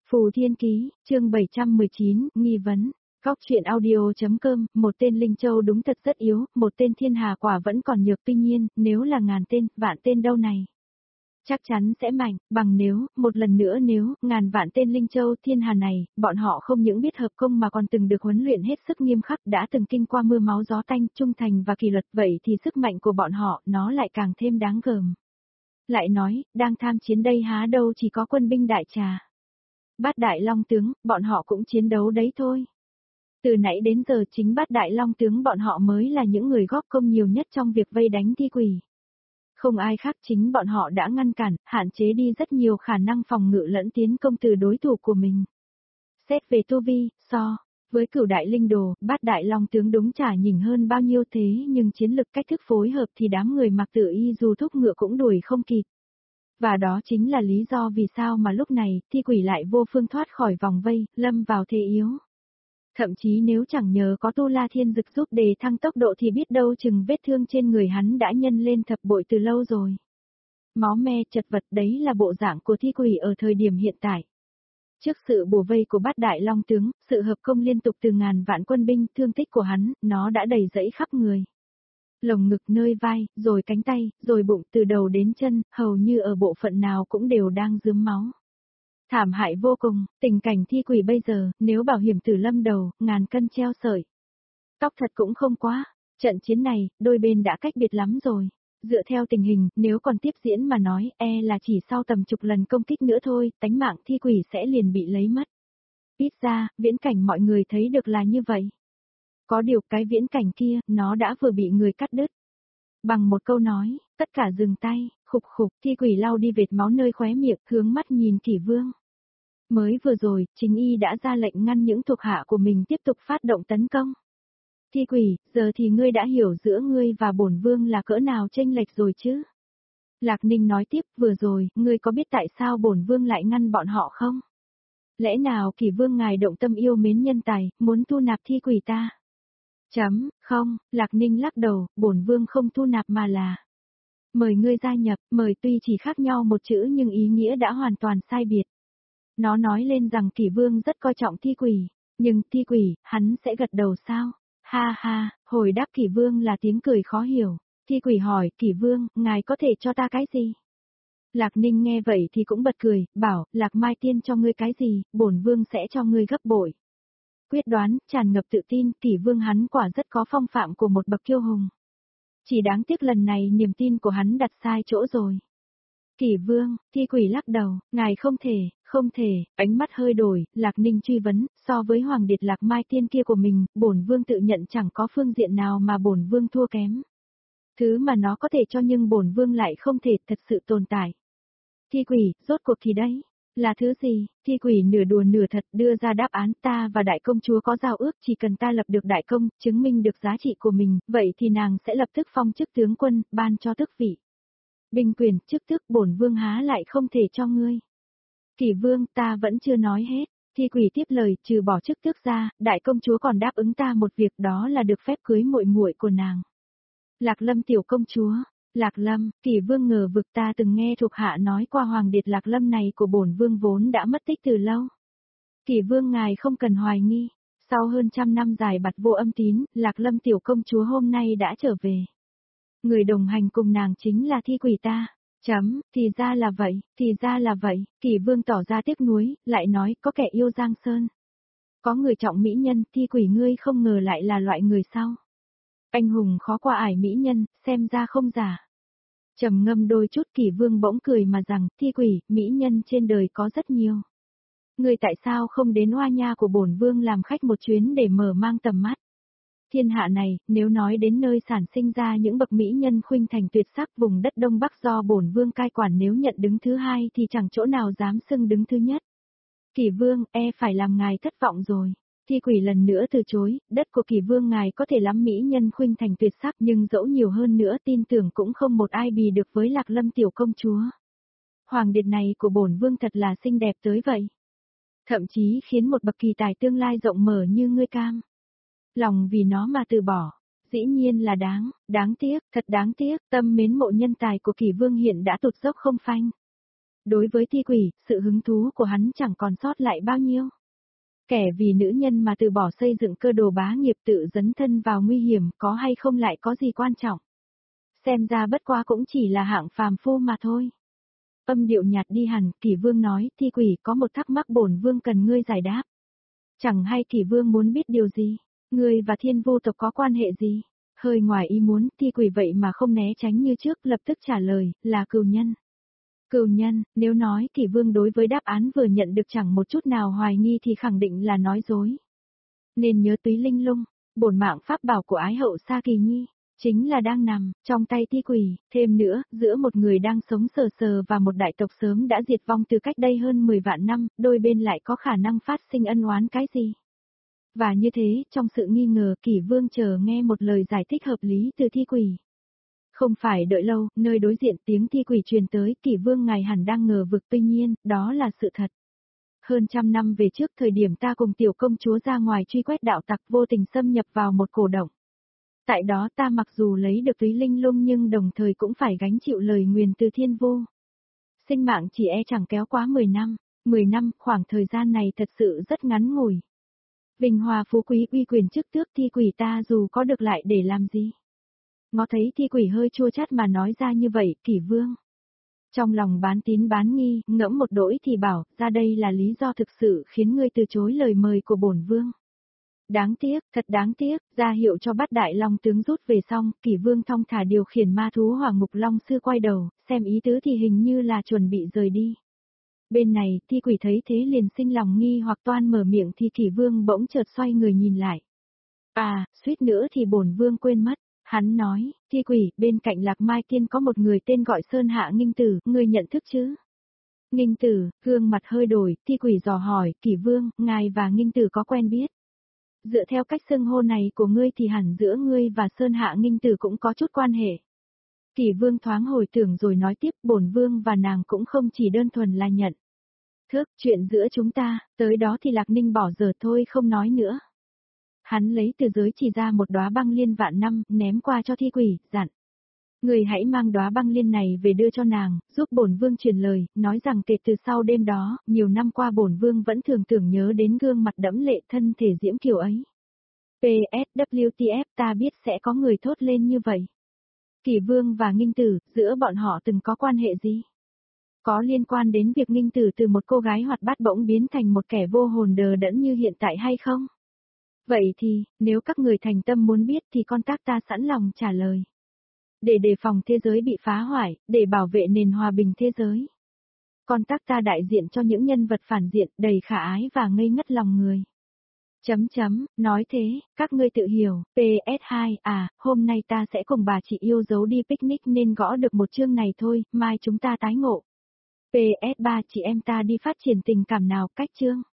Phù Thiên Ký, chương 719, nghi vấn. Góc truyện audio.com, một tên Linh Châu đúng thật rất yếu, một tên Thiên Hà quả vẫn còn nhược, tuy nhiên, nếu là ngàn tên, vạn tên đâu này. Chắc chắn sẽ mạnh, bằng nếu, một lần nữa nếu, ngàn vạn tên Linh Châu Thiên Hà này, bọn họ không những biết hợp công mà còn từng được huấn luyện hết sức nghiêm khắc, đã từng kinh qua mưa máu gió tanh, trung thành và kỷ luật, vậy thì sức mạnh của bọn họ, nó lại càng thêm đáng gờm. Lại nói, đang tham chiến đây há đâu chỉ có quân binh đại trà. Bát Đại Long tướng, bọn họ cũng chiến đấu đấy thôi. Từ nãy đến giờ chính Bát Đại Long tướng bọn họ mới là những người góp công nhiều nhất trong việc vây đánh thi quỷ. Không ai khác, chính bọn họ đã ngăn cản, hạn chế đi rất nhiều khả năng phòng ngự lẫn tiến công từ đối thủ của mình. Xét về tu vi, với Cửu Đại Linh Đồ, Bát Đại Long tướng đúng chả nhỉnh hơn bao nhiêu, thế nhưng chiến lực cách thức phối hợp thì đám người mặc tự y dù thúc ngựa cũng đuổi không kịp. Và đó chính là lý do vì sao mà lúc này, thi quỷ lại vô phương thoát khỏi vòng vây, lâm vào thế yếu. Thậm chí nếu chẳng nhờ có Tu La Thiên Dực giúp đề thăng tốc độ thì biết đâu chừng vết thương trên người hắn đã nhân lên thập bội từ lâu rồi. Máu me chật vật, đấy là bộ dạng của thi quỷ ở thời điểm hiện tại. Trước sự bủa vây của Bát Đại Long tướng, sự hợp công liên tục từ ngàn vạn quân binh, thương tích của hắn, nó đã đầy rẫy khắp người. Lồng ngực, nơi vai, rồi cánh tay, rồi bụng, từ đầu đến chân, hầu như ở bộ phận nào cũng đều đang rướm máu. Thảm hại vô cùng, tình cảnh thi quỷ bây giờ, nếu bảo hiểm tử lâm đầu, ngàn cân treo sợi. Tóc thật cũng không quá, trận chiến này, đôi bên đã cách biệt lắm rồi. Dựa theo tình hình, nếu còn tiếp diễn mà nói, là chỉ sau tầm chục lần công kích nữa thôi, tánh mạng thi quỷ sẽ liền bị lấy mất. Ít ra, viễn cảnh mọi người thấy được là như vậy. Có điều cái viễn cảnh kia, nó đã vừa bị người cắt đứt. Bằng một câu nói, tất cả dừng tay, khục khục, thi quỷ lau đi vệt máu nơi khóe miệng, hướng mắt nhìn Kỷ Vương. Mới vừa rồi, chính y đã ra lệnh ngăn những thuộc hạ của mình tiếp tục phát động tấn công. Thi quỷ, giờ thì ngươi đã hiểu giữa ngươi và bổn vương là cỡ nào chênh lệch rồi chứ? Lạc Ninh nói tiếp, vừa rồi, ngươi có biết tại sao bổn vương lại ngăn bọn họ không? Lẽ nào Kỷ Vương ngài động tâm yêu mến nhân tài, muốn thu nạp thi quỷ ta? Không, Lạc Ninh lắc đầu, bổn vương không thu nạp mà là mời ngươi gia nhập, mời tuy chỉ khác nhau một chữ nhưng ý nghĩa đã hoàn toàn sai biệt. Nó nói lên rằng Kỷ Vương rất coi trọng thi quỷ, nhưng thi quỷ, hắn sẽ gật đầu sao? Ha ha, hồi đáp Kỷ Vương là tiếng cười khó hiểu. Thi quỷ hỏi, Kỷ Vương, ngài có thể cho ta cái gì? Lạc Ninh nghe vậy thì cũng bật cười, bảo, Lạc Mai Tiên cho ngươi cái gì, bổn vương sẽ cho ngươi gấp bội. Quyết đoán, tràn ngập tự tin, Kỷ Vương hắn quả rất có phong phạm của một bậc kiêu hùng. Chỉ đáng tiếc lần này niềm tin của hắn đặt sai chỗ rồi. Kỷ Vương, thi quỷ lắc đầu, ngài không thể, ánh mắt hơi đổi, Lạc Ninh truy vấn, so với Hoàng Điệt Lạc Mai Tiên kia của mình, bổn vương tự nhận chẳng có phương diện nào mà bổn vương thua kém. Thứ mà nó có thể cho nhưng bổn vương lại không thể thật sự tồn tại. Thi quỷ, rốt cuộc thì đấy, là thứ gì? Thi quỷ nửa đùa nửa thật đưa ra đáp án, ta và đại công chúa có giao ước, chỉ cần ta lập được đại công, chứng minh được giá trị của mình, vậy thì nàng sẽ lập tức phong chức tướng quân, ban cho tước vị. Binh quyền, chức tước, bổn vương há lại không thể cho ngươi. Kỷ Vương, ta vẫn chưa nói hết. Thi quỷ tiếp lời, trừ bỏ chức tước ra, đại công chúa còn đáp ứng ta một việc, đó là được phép cưới muội muội của nàng. Lạc Lâm tiểu công chúa. Lạc Lâm, Kỷ Vương ngờ vực, ta từng nghe thuộc hạ nói qua Hoàng Điệt Lạc Lâm này của bổn vương vốn đã mất tích từ lâu. Kỷ Vương ngài không cần hoài nghi, sau hơn trăm năm dài bặt vô âm tín, Lạc Lâm tiểu công chúa hôm nay đã trở về. Người đồng hành cùng nàng chính là thi quỷ ta. Thì ra là vậy, Kỷ Vương tỏ ra tiếc nuối, lại nói, có kẻ yêu Giang Sơn. Có người trọng mỹ nhân, thi quỷ ngươi không ngờ lại là loại người sau. Anh hùng khó qua ải mỹ nhân, xem ra không giả. Trầm ngâm đôi chút, Kỷ Vương bỗng cười mà rằng, thi quỷ, mỹ nhân trên đời có rất nhiều. Ngươi tại sao không đến oa nha của bổn vương làm khách một chuyến để mở mang tầm mắt? Thiên hạ này, nếu nói đến nơi sản sinh ra những bậc mỹ nhân khuynh thành tuyệt sắc, vùng đất Đông Bắc do bổn vương cai quản, nếu nhận đứng thứ hai thì chẳng chỗ nào dám xưng đứng thứ nhất. Kỷ Vương, phải làm ngài thất vọng rồi. Thi quỷ lần nữa từ chối, đất của Kỷ Vương ngài có thể lắm mỹ nhân khuynh thành tuyệt sắc, nhưng dẫu nhiều hơn nữa tin tưởng cũng không một ai bì được với Lạc Lâm tiểu công chúa. Hoàng Điệt này của bổn vương thật là xinh đẹp tới vậy. Thậm chí khiến một bậc kỳ tài tương lai rộng mở như ngươi cam lòng vì nó mà từ bỏ. Dĩ nhiên là đáng tiếc, thật đáng tiếc, tâm mến mộ nhân tài của Kỷ Vương hiện đã tụt dốc không phanh. Đối với thi quỷ, sự hứng thú của hắn chẳng còn sót lại bao nhiêu. Kẻ vì nữ nhân mà từ bỏ xây dựng cơ đồ bá nghiệp tự dấn thân vào nguy hiểm có hay không lại có gì quan trọng. Xem ra bất quá cũng chỉ là hạng phàm phu mà thôi. Âm điệu nhạt đi hẳn, Kỷ Vương nói, thi quỷ có một thắc mắc bổn vương cần ngươi giải đáp. Chẳng hay Kỷ Vương muốn biết điều gì, ngươi và Thiên Vu tộc có quan hệ gì? Hơi ngoài ý muốn, thi quỷ vậy mà không né tránh như trước, lập tức trả lời, là cừu nhân. Cừu nhân, nếu nói Kỷ Vương đối với đáp án vừa nhận được chẳng một chút nào hoài nghi thì khẳng định là nói dối. Nên nhớ Túy Linh Lung, bổn mạng pháp bảo của Ái Hậu Sa Kỳ Nhi, chính là đang nằm trong tay thi quỷ, thêm nữa, giữa một người đang sống sờ sờ và một đại tộc sớm đã diệt vong từ cách đây hơn 10 vạn năm, đôi bên lại có khả năng phát sinh ân oán cái gì? Và như thế, trong sự nghi ngờ, Kỷ Vương chờ nghe một lời giải thích hợp lý từ thi quỷ. Không phải đợi lâu, nơi đối diện tiếng thi quỷ truyền tới, Kỷ Vương ngài hẳn đang ngờ vực, tuy nhiên, đó là sự thật. Hơn trăm năm về trước, thời điểm ta cùng tiểu công chúa ra ngoài truy quét đạo tặc, vô tình xâm nhập vào một cổ động. Tại đó ta mặc dù lấy được Túy Linh Lung nhưng đồng thời cũng phải gánh chịu lời nguyền từ Thiên Vu. Sinh mạng chỉ chẳng kéo quá 10 năm, 10 năm, khoảng thời gian này thật sự rất ngắn ngủi. Vinh hoa phú quý uy quyền chức tước, thi quỷ ta dù có được lại để làm gì? Ngó thấy thi quỷ hơi chua chát mà nói ra như vậy, Kỷ Vương. Trong lòng bán tín bán nghi, ngẫm một đỗi thì bảo, ra đây là lý do thực sự khiến ngươi từ chối lời mời của bổn vương. Đáng tiếc, thật đáng tiếc, ra hiệu cho bát đại long tướng rút về xong, Kỷ Vương thong thả điều khiển ma thú hỏa ngục long sư quay đầu, xem ý tứ thì hình như là chuẩn bị rời đi. Bên này, thi quỷ thấy thế liền sinh lòng nghi hoặc toan mở miệng thì Kỷ Vương bỗng chợt xoay người nhìn lại. À, suýt nữa thì bổn vương quên mất. Hắn nói, thi quỷ, bên cạnh Lạc Mai Tiên có một người tên gọi Sơn Hạ Nghinh Tử, ngươi nhận thức chứ? Nghinh Tử, gương mặt hơi đổi, thi quỷ dò hỏi, Kỷ Vương, ngài và Nghinh Tử có quen biết? Dựa theo cách xưng hô này của ngươi thì hẳn giữa ngươi và Sơn Hạ Nghinh Tử cũng có chút quan hệ. Kỷ Vương thoáng hồi tưởng rồi nói tiếp, bổn vương và nàng cũng không chỉ đơn thuần là nhận thức, chuyện giữa chúng ta, tới đó thì Lạc Ninh bỏ dở thôi không nói nữa. Hắn lấy từ giới chỉ ra một đóa băng liên vạn năm, ném qua cho thi quỷ, dặn. Người hãy mang đóa băng liên này về đưa cho nàng, giúp bổn vương truyền lời, nói rằng kể từ sau đêm đó, nhiều năm qua bổn vương vẫn thường tưởng nhớ đến gương mặt đẫm lệ thân thể diễm kiều ấy. PSWTF ta biết sẽ có người thốt lên như vậy. Kỷ Vương và Nghinh Tử, giữa bọn họ từng có quan hệ gì? Có liên quan đến việc Nghinh Tử từ một cô gái hoạt bát bỗng biến thành một kẻ vô hồn đờ đẫn như hiện tại hay không? Vậy thì, nếu các người thành tâm muốn biết thì con tác ta sẵn lòng trả lời. Để đề phòng thế giới bị phá hoại, để bảo vệ nền hòa bình thế giới. Con tác ta đại diện cho những nhân vật phản diện, đầy khả ái và ngây ngất lòng người. Nói thế, các ngươi tự hiểu, PS2, hôm nay ta sẽ cùng bà chị yêu dấu đi picnic nên gõ được một chương này thôi, mai chúng ta tái ngộ. PS3 chị em ta đi phát triển tình cảm nào, cách chương.